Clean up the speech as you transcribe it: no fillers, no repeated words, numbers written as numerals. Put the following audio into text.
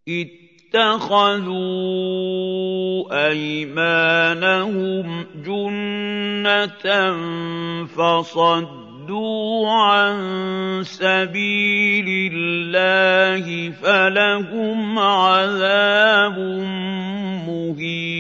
اتَّخَذُوا أَيْمَانَهُمْ جُنَّةً فَصَدُّوا عَن سَبِيلِ اللَّهِ فَلَهُمْ عَذَابٌ مُّهِينٌ